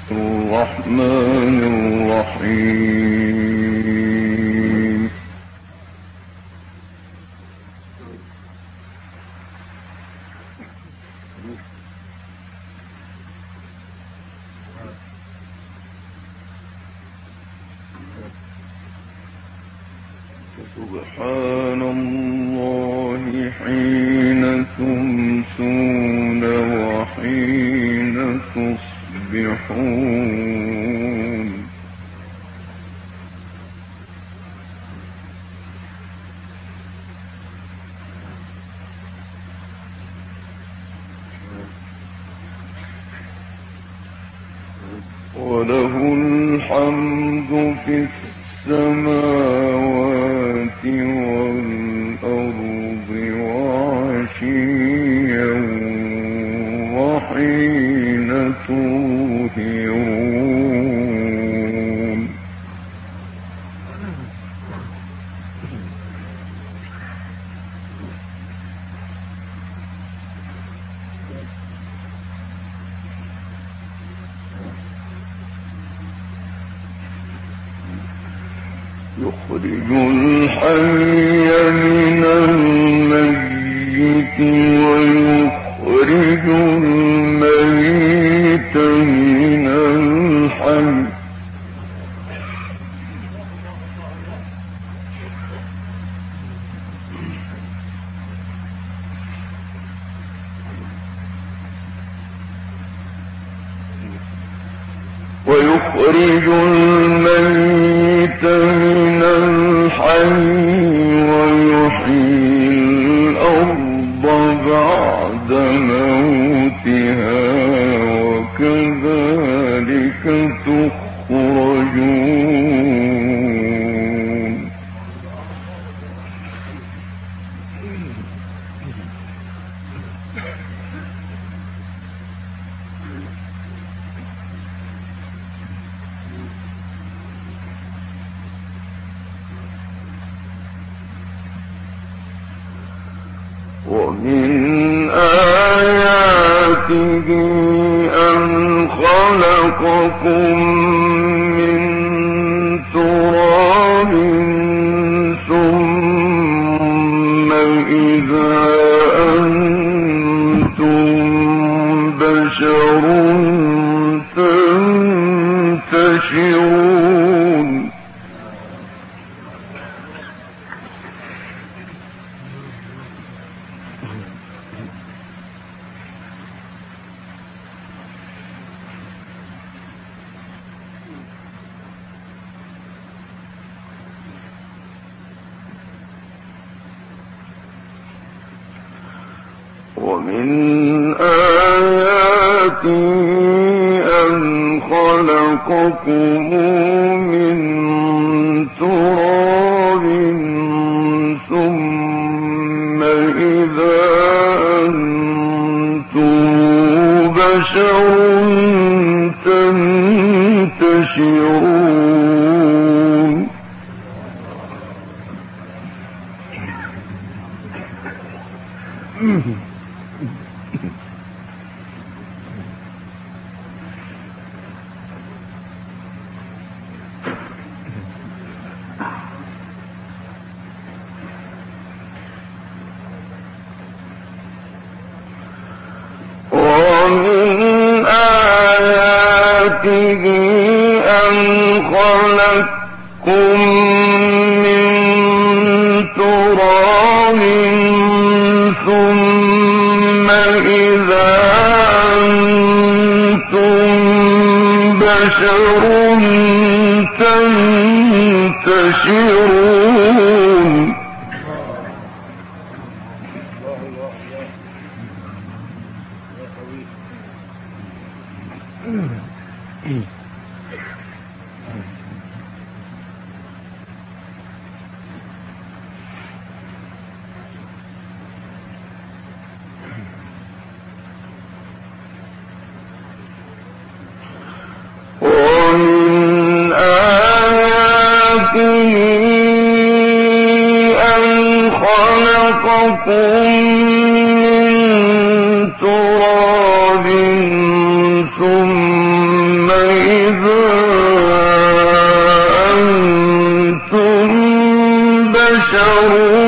الرحمن الرحيم سبحان الله حين تمسون وحين تصبحون وله الحمد في السماوات والأرض وعشيا وحين تظهرون يخرج الحي من الميت ويخرج الميت من الحي ويخرج الميت من الحي ويحيي الأرض بعد موتها وكذلك تخرجون ومن آياته أن خلقكم من تراب ثم إذا أنتم بشر تنتشرون ومن آياته أن خلقكم من تراب ثم إذا أنتم بشر تنتشرون ومن آياته أن خلقكم من تراب ثم إذا أنتم بشر تنتشرون ومن آياته أن خلقكم من تراب ثم إذا أنتم بشر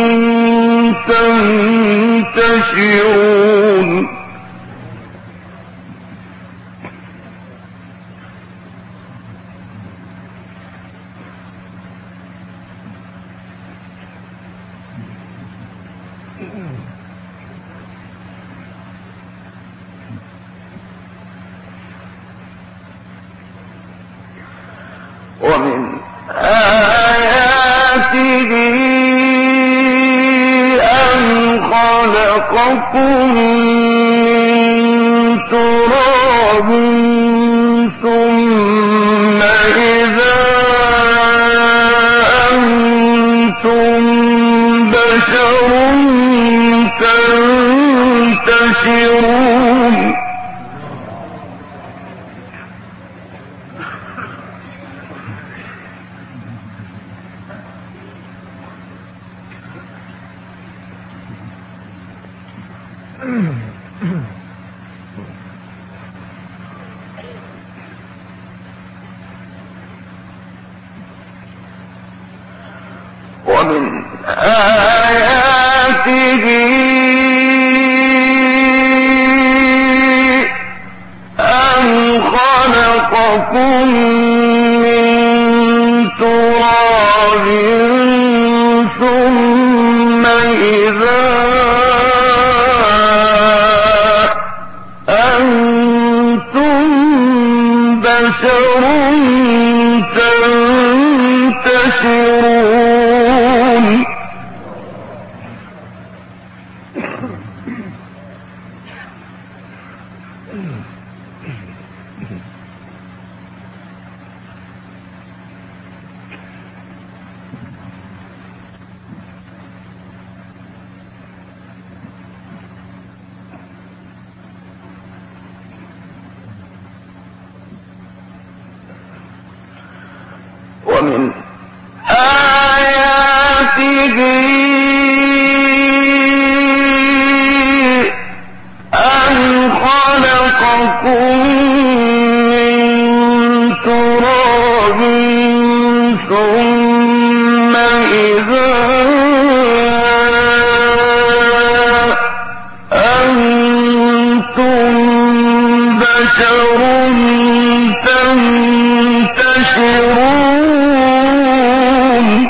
تنتشرون ومن آياته أن خلقكم من تراب ثم إذا أنتم بشر تنتشرون ومن آياته أن خلقكم من تراب ثم إذا أنتم بشر تنتشرون ومن آياته أن خلقكم من تراب ثم إذا أنتم بشر تنتشرون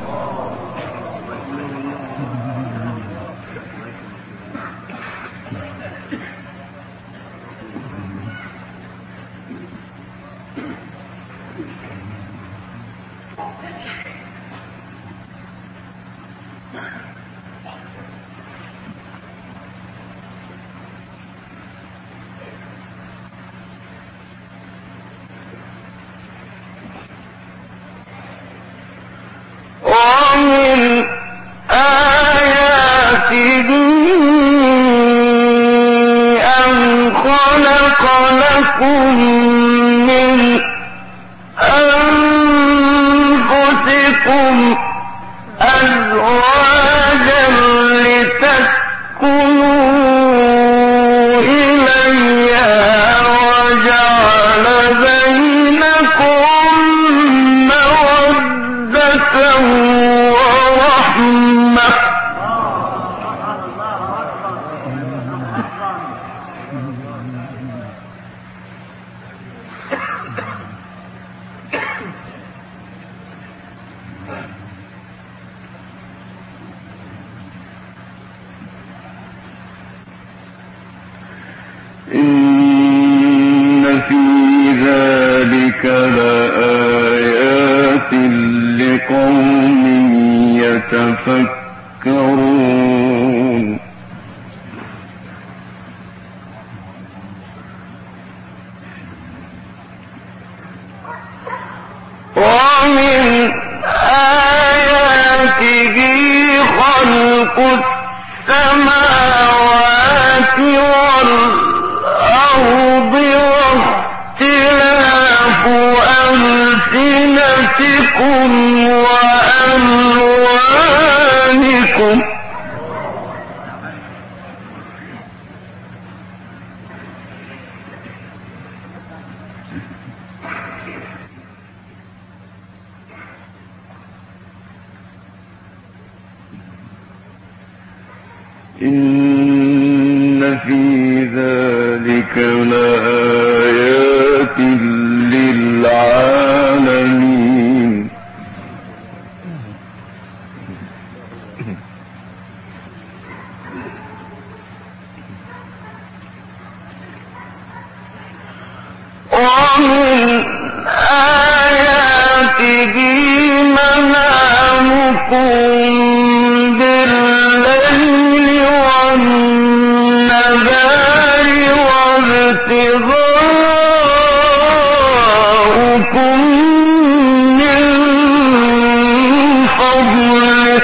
ومن آياته أن خلق لكم من أنفسكم أزواجا لتسكنوا إليها وجعل بينكم مودة ورحمة إن في ذلك لآيات لقوم يتفكرون ومن آياته خلق السماوات والأرض واختلاف ألسنتكم وألوانكم إن في ذلك لآيات للعالمين ومن آياته منامكم بالليل والنهار وابتغاؤكم من فضله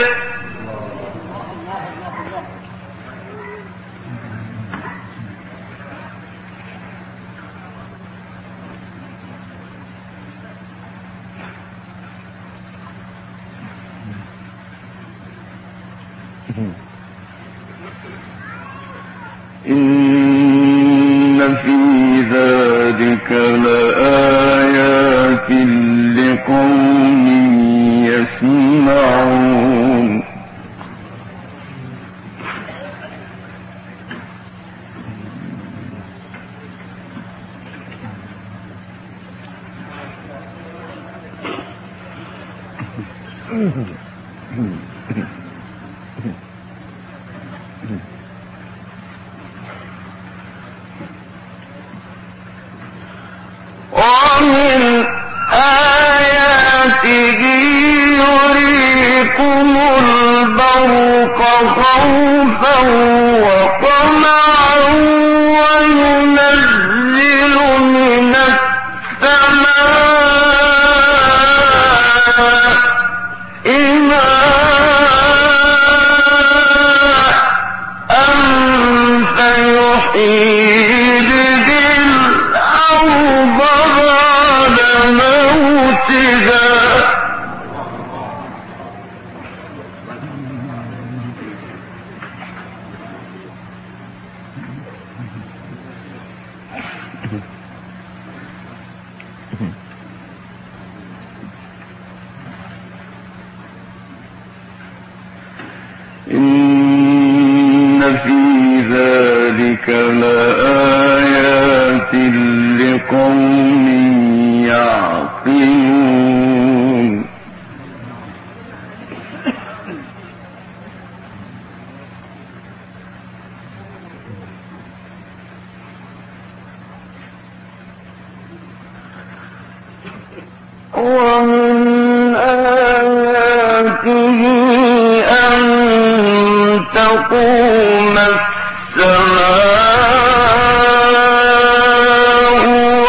إن في ذلك لآيات لقوم يسمعون ومن آياته يريكم البرق خوفا وطمعا وينزل من السماء ماء فيحيي به الأرض بعد موتها إن في ذلك لآيات لقوم يعقلون ومن آياته أن تقوم السماء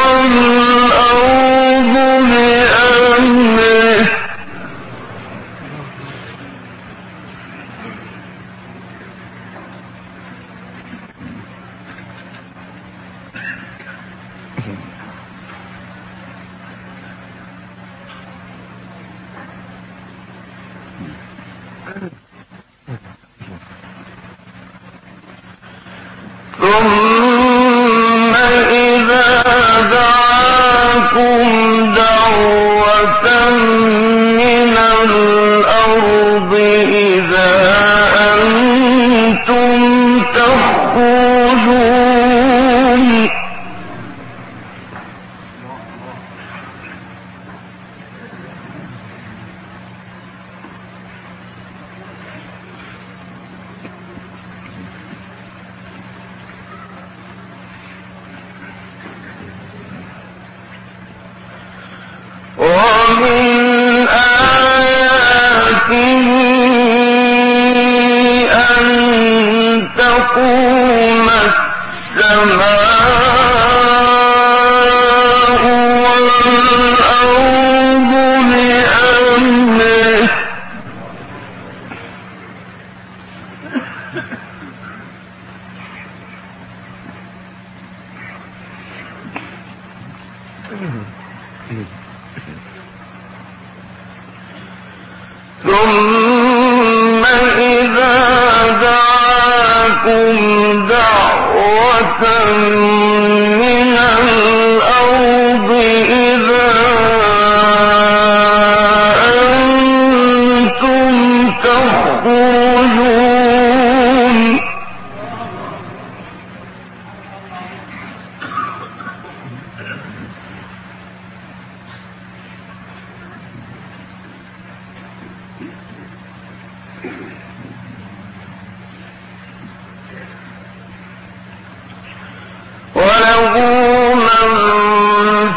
والأرض بأمره ثم إذا دعاكم دعوة من الأرض إذا أنتم تخرجون ومن آياته أن تقوم السماء والأرض بأمره ثم إذا دعاكم دعوة من الأرض إذا أنتم تخرجون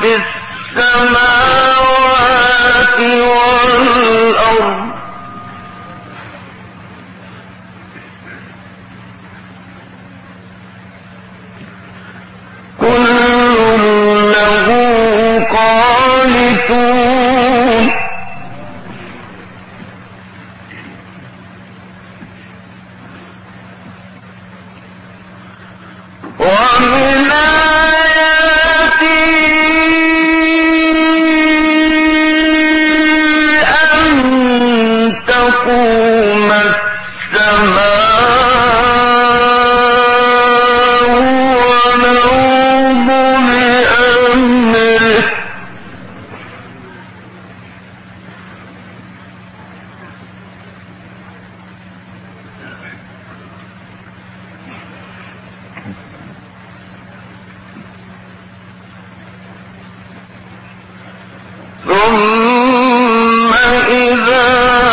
السماوات والأرض كل له قانتون ومن آياته أن تقوم السماء والأرض بأمره ثم إذا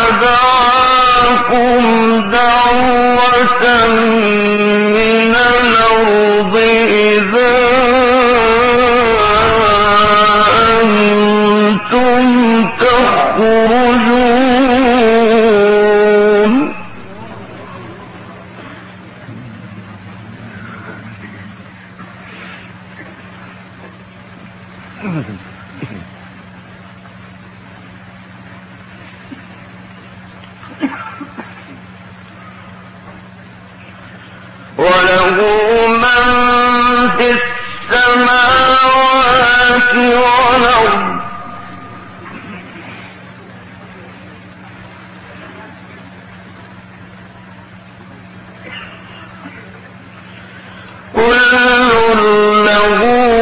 دعاكم دعوة من الأرض إذا أنتم تخرجون وله من في السماوات والأرض كل له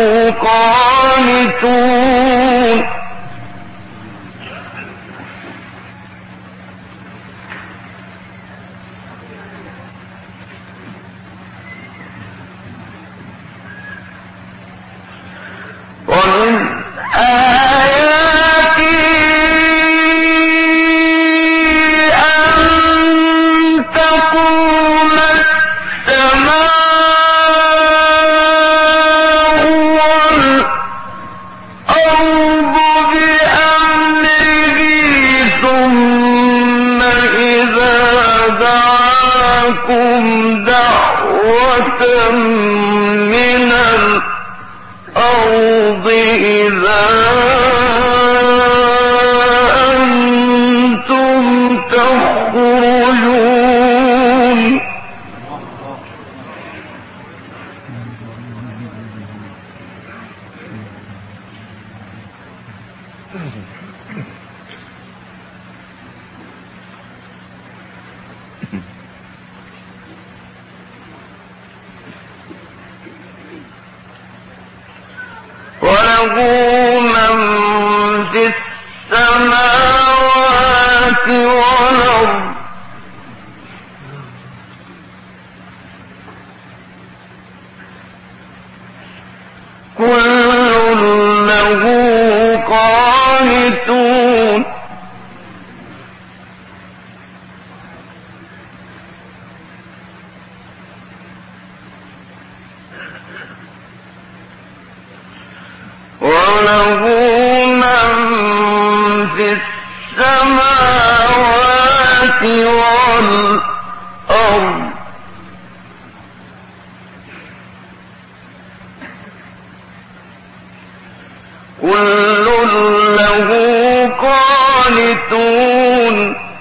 قانتون ومن آياته أن تقوم السماء والأرض بأمره ثم إذا دعاكم دعوة من الأرض إذا أنتم تخرجون وله من في السماوات والأرض كل له قانتون وله من في السماوات والأرض كل له قانتون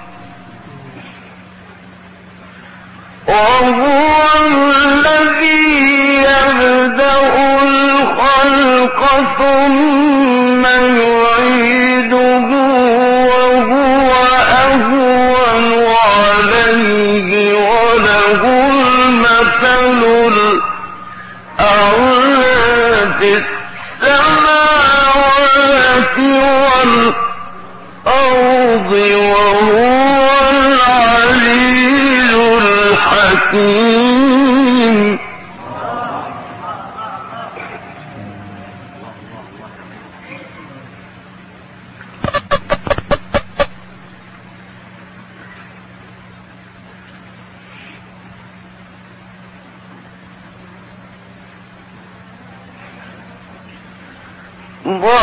وهو الذي يبدأ الخلق ثم يعيده وهو أهون عليه وله المثل الأعلى في السماوات والأرض وهو العزيز الحكيم ضرب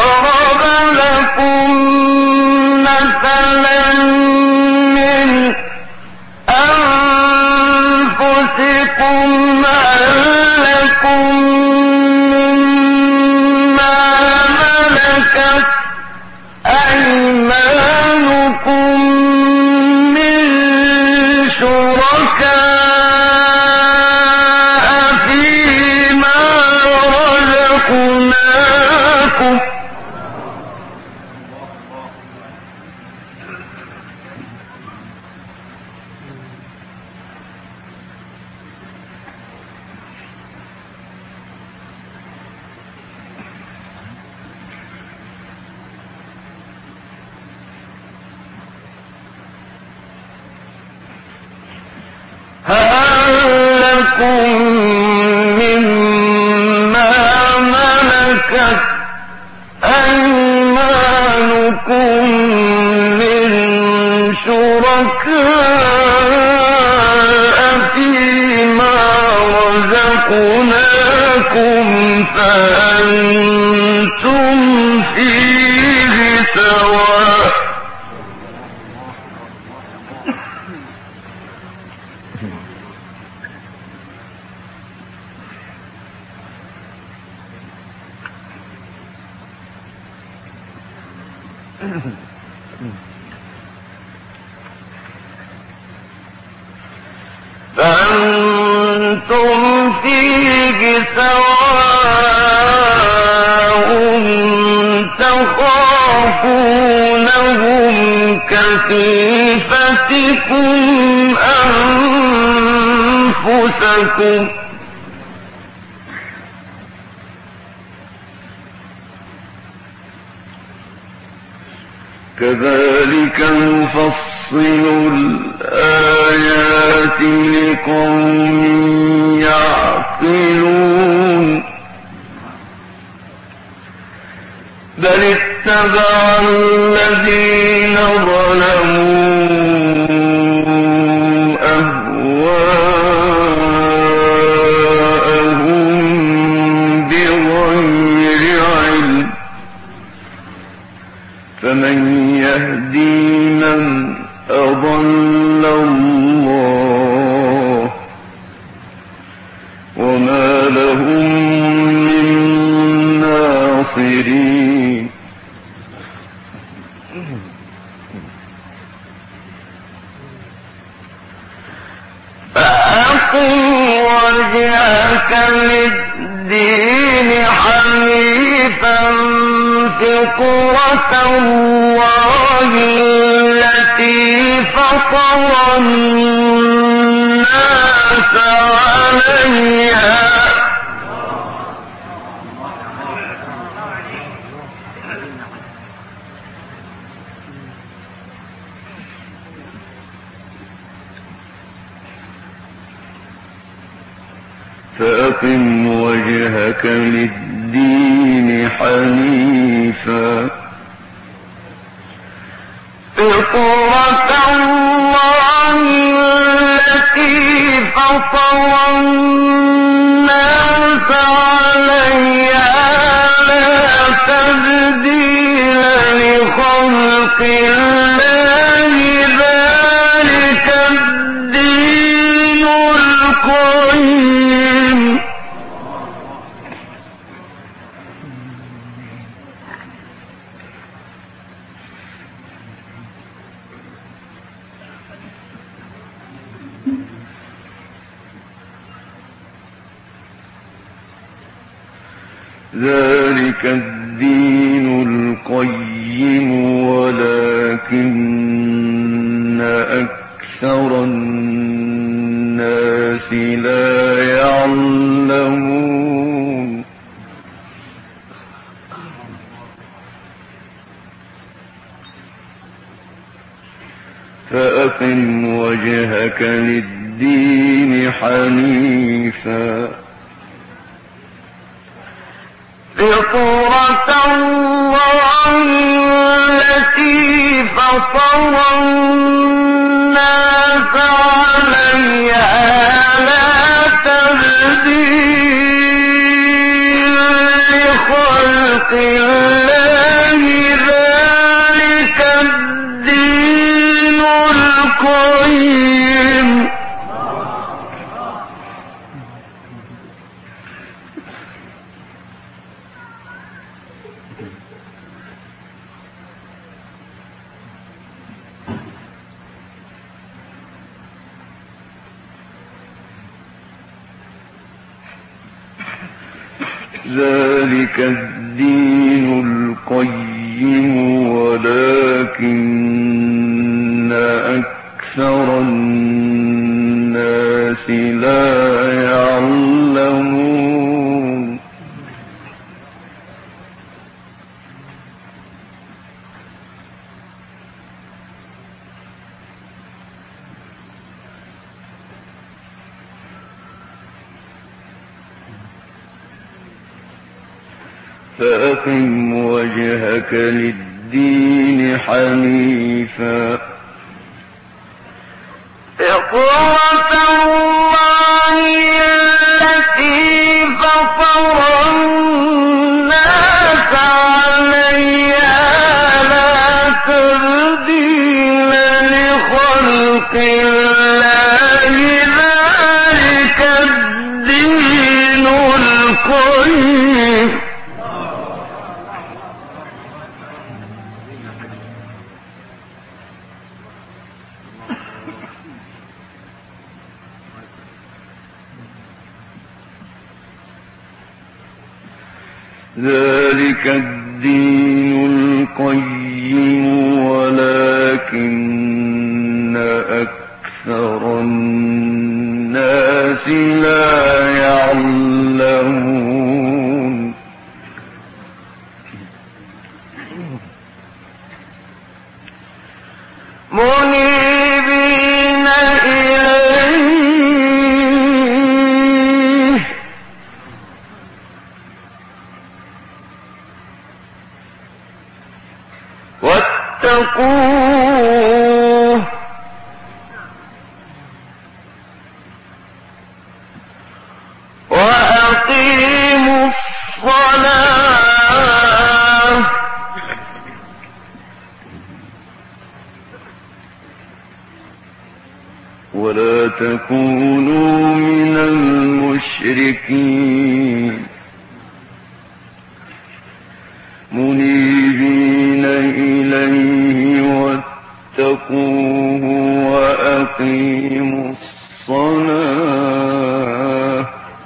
لكم مما ملكت أيمانكم من شركاء فيما رزقناكم فأنتم فيه سواء فأنتم فيه سواء تخافونهم كخيفتكم أنفسكم كذلك نفصل الآيات لقوم يعقلون بل اتبع الذين ظلموا أهواءهم بغير علم فمن يهدي من أضل الله وما لهم من ناصرين فأقم وجهك للدين حنيفا فطرة الله التي فطر الناس عليها فأقم وجهك للدين حنيفا فطرة الله التي فطر الناس عليها لا تبديل لخلق الله ذلك الدين القيم ذلك الدين القيم ولكن أكثر الناس لا يعلمون فأقم وجهك للدين حنيفا فطرة الله التي فطر الناس عليها لا تبديل لخلق الله ذلك الدين القيم ذلك الدين القيم ولكن أكثر الناس لا يعلمون فأقم وجهك للدين حنيفا فطرة الله التي فطر الناس عليها لا تبديل لخلق الله ذلك الدين القيم ذلك الدين القيم ولكن أكثر الناس لا يعلمون منيبين إليه واتقوه وأقيموا الصلاة ولا تكونوا من المشركين منيبين إليه واتقوه وأقيموا الصلاة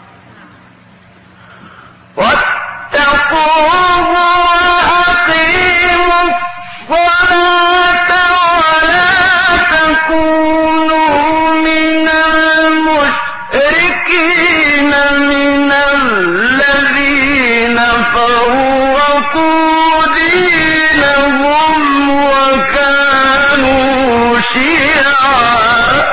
واتقوه وأقيموا الصلاة ولا تكونوا من المشركين من الذين فرقوا دينهم وكانوا شيعا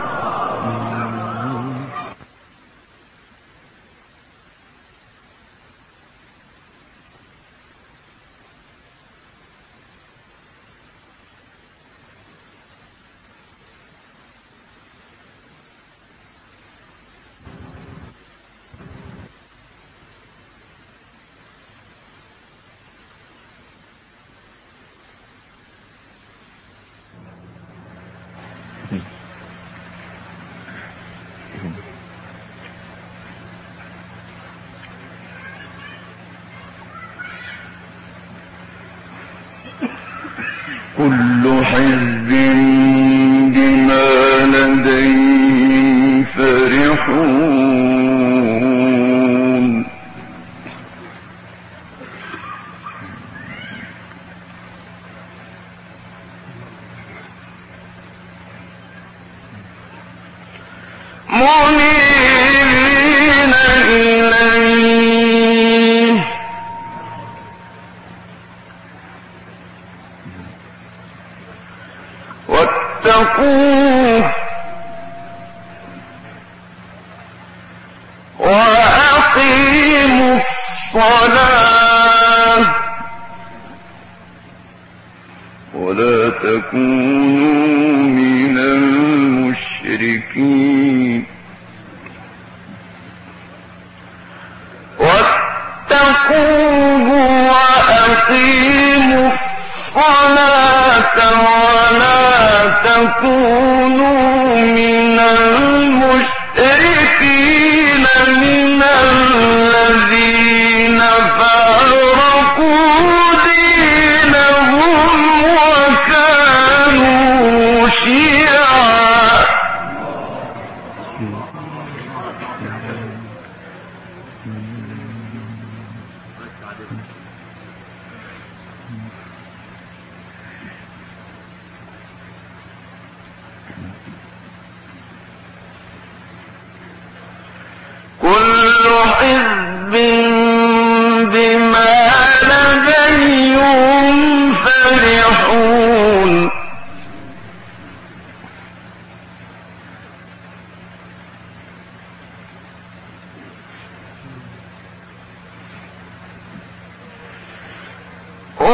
كل حزب بما لديهم فرحون منيبين إليه واتقوه وأقيموا الصلاة ولا تكونوا من المشركين واتقوه وأقيموا الصلاة ولا تكونوا من المشركين من الذين فرقوا دينهم وكانوا شيعا كل حزب بما لديهم فرحون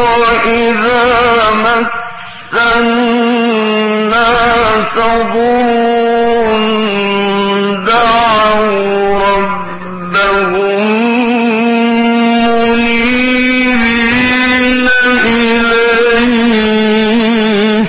وإذا مس الناس ضر دعوا ربهم منيبين إليه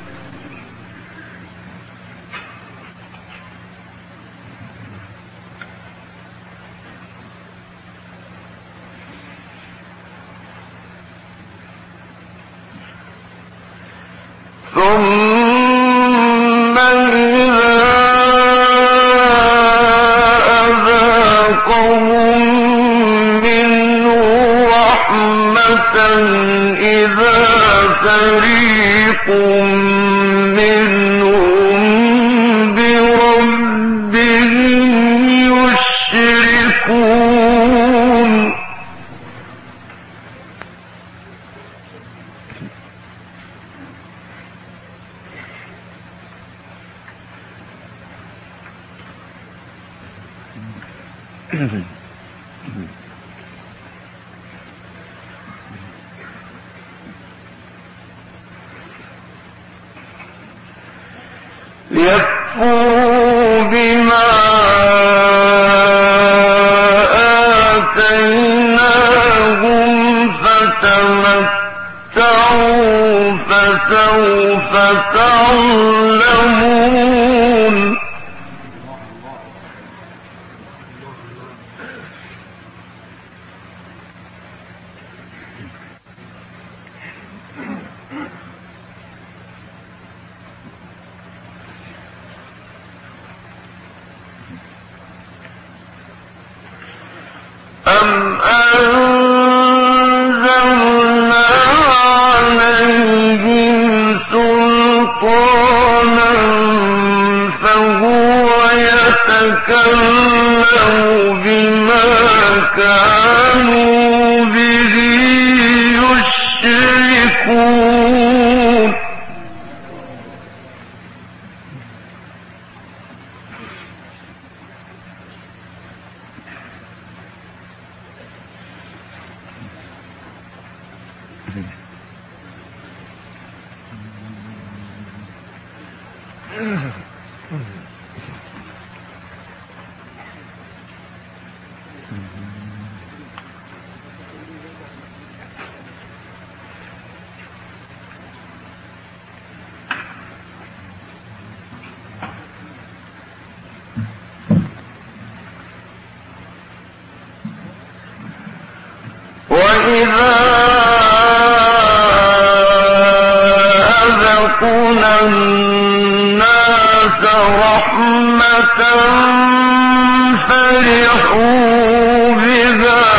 ثم إذا أذاقهم منه رحمة إذا فريق منهم بربهم يشركون ليكفروا بما آتيناهم فتمتعوا فسوف تعلمون أم أنزلنا عليهم سلطانا فهو يتكلم بما كانوا به يشركون وإذا أذقنا الناس رحمة فرحوا بها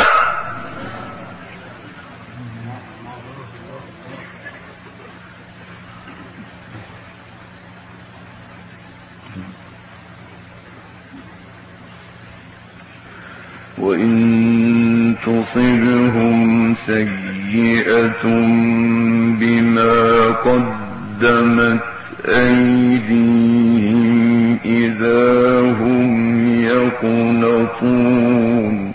وإن تصبهم سيئة بما قدمت أيديهم إذا هم يقنطون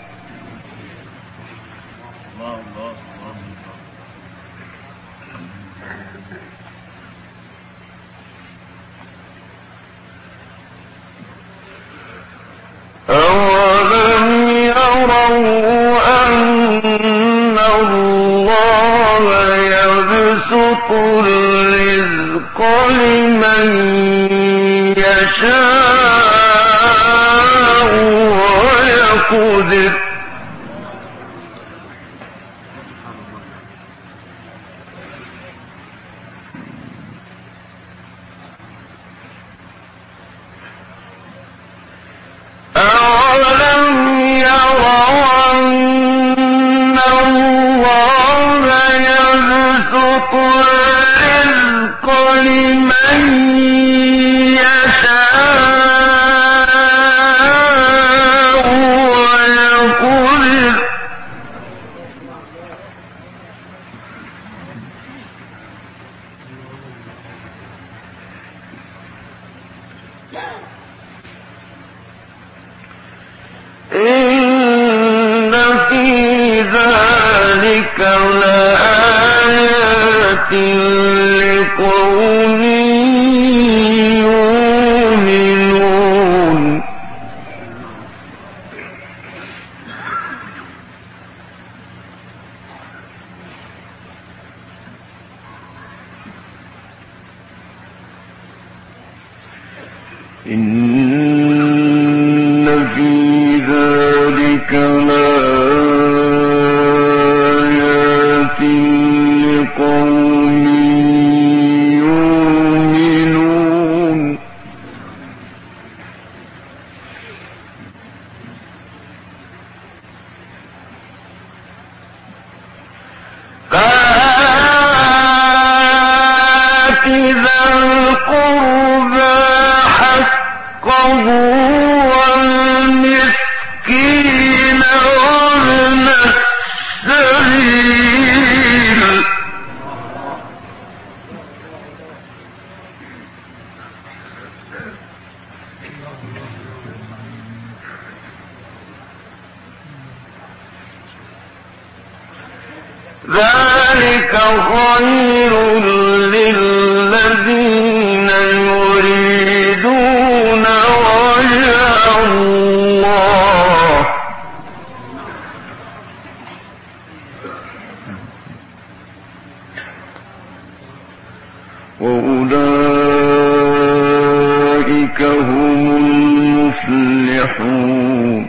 أولم يروا أن الله يبسط الرزق لمن يشاء ويقدر أولم يروا أن الله يبسط الرزق لمن يشاء ويقدر إن في ذلك لآيات لقوم يؤمنون إن في ذلك لآيات لقوم يؤمنون فآت ذا القربى حقه والمسكين وابن السبيل ذلك خير للذين يريدون وجه الله وأولئك هم المفلحون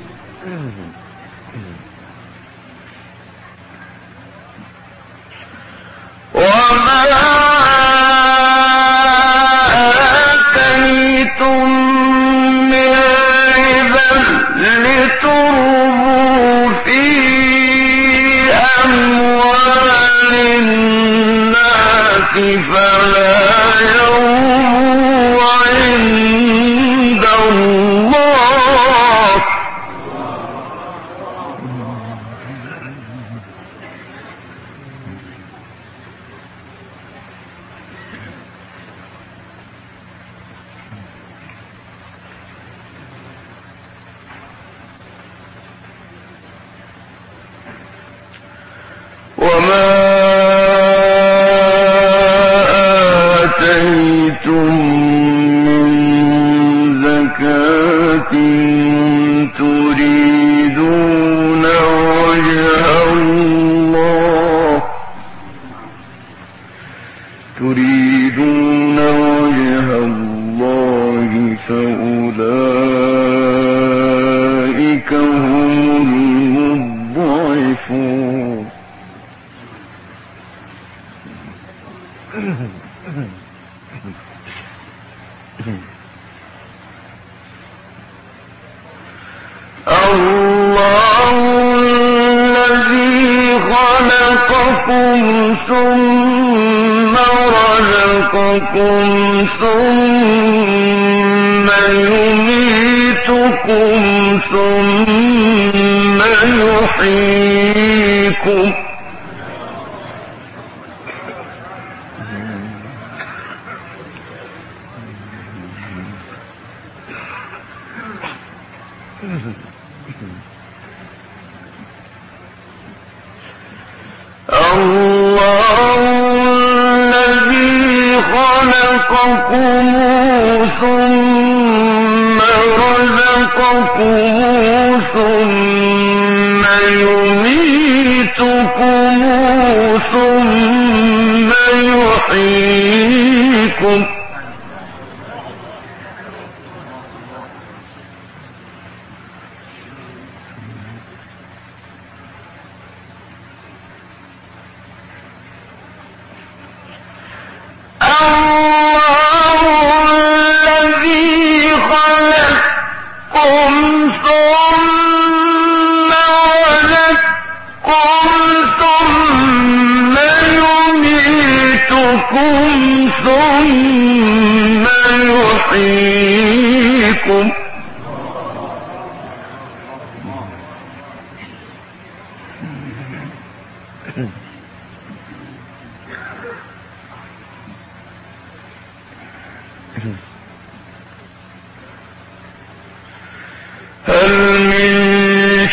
وما آتيتم من ربا لتربوا في أموال الناس فلا يربو عند الله وما آتيتم من زكاة تريدون وجه الله فأولئك هم المضعفون الله الذي خلقكم ثم رزقكم ثم يميتكم ثم يحييكم الله الذي خلقكم ثم رزقكم ثم يميتكم ثم يحييكم ثم يحييكم هل من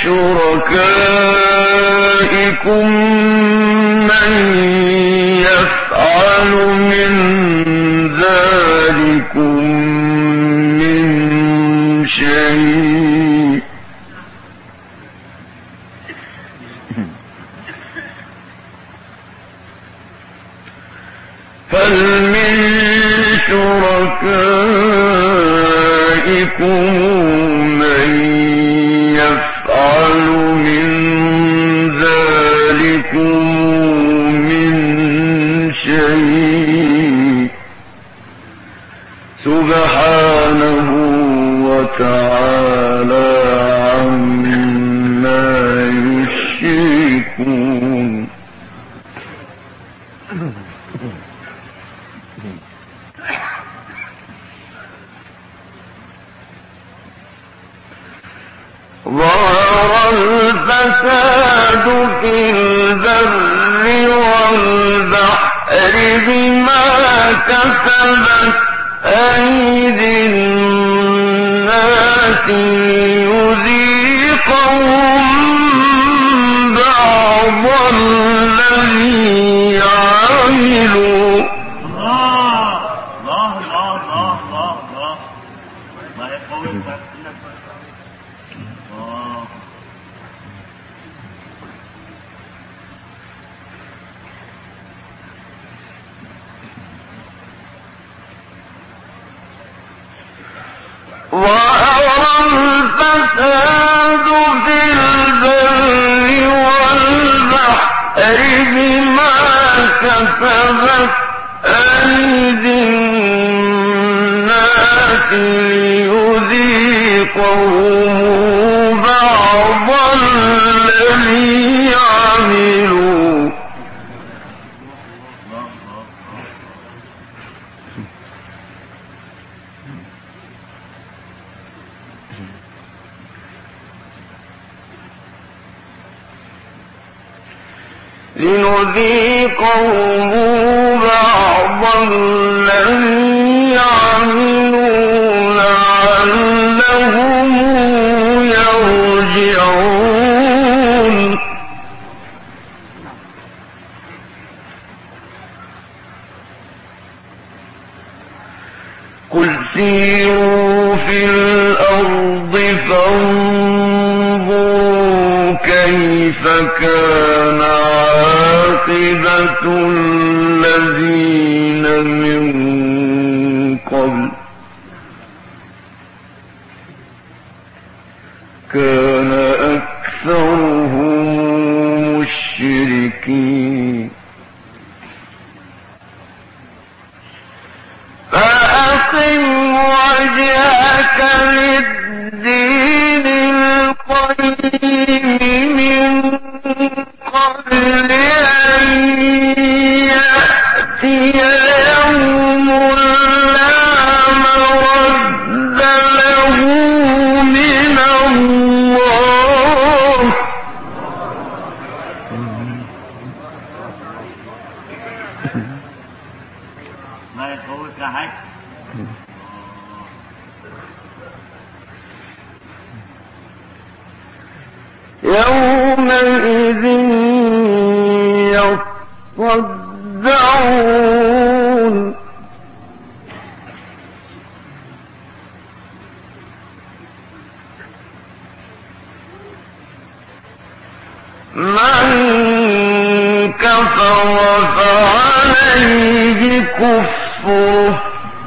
شركائكم من يفعل شركائكم من يفعل من ذلكم من شيء سبحانه وتعالى عما يشركون. ظهر الفساد في البر والبحر بما كسبت أيدي الناس ليذيقهم بعض الذي عملوا. ظهر الفساد في البر والبحر بما كسبت أيدي الناس ليذيقهم بعض الذي عملوا. لنذيقهم بعض الذي عملوا لعلهم يرجعون. قل سيروا في الأرض فانظروا كيف كان عاقبة الذين من قبل كان أكثرهم مشركين. فأقم وجهك للدين القيم من قبل أن يأتي يوم لا مرد له من الله. يومئذ يصدعون من كفر فعليه كفره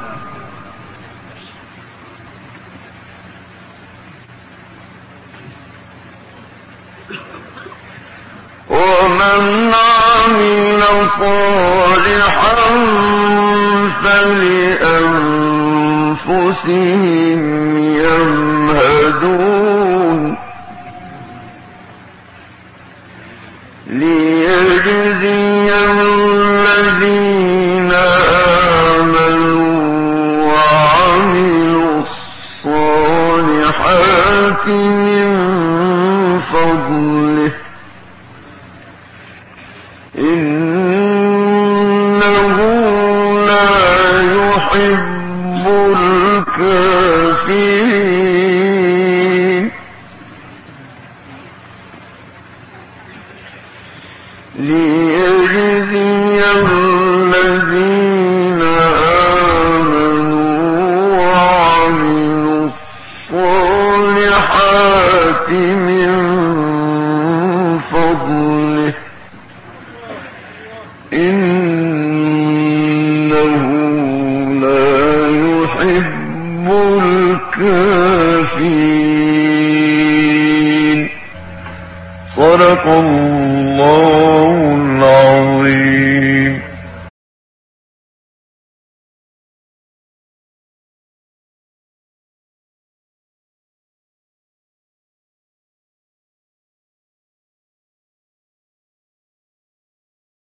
ومن عمل صالحا فلأنفسهم يمهدون ليجزي الذين آمنوا وعملوا الصالحات من فضله إنه لا يحب الكافرين.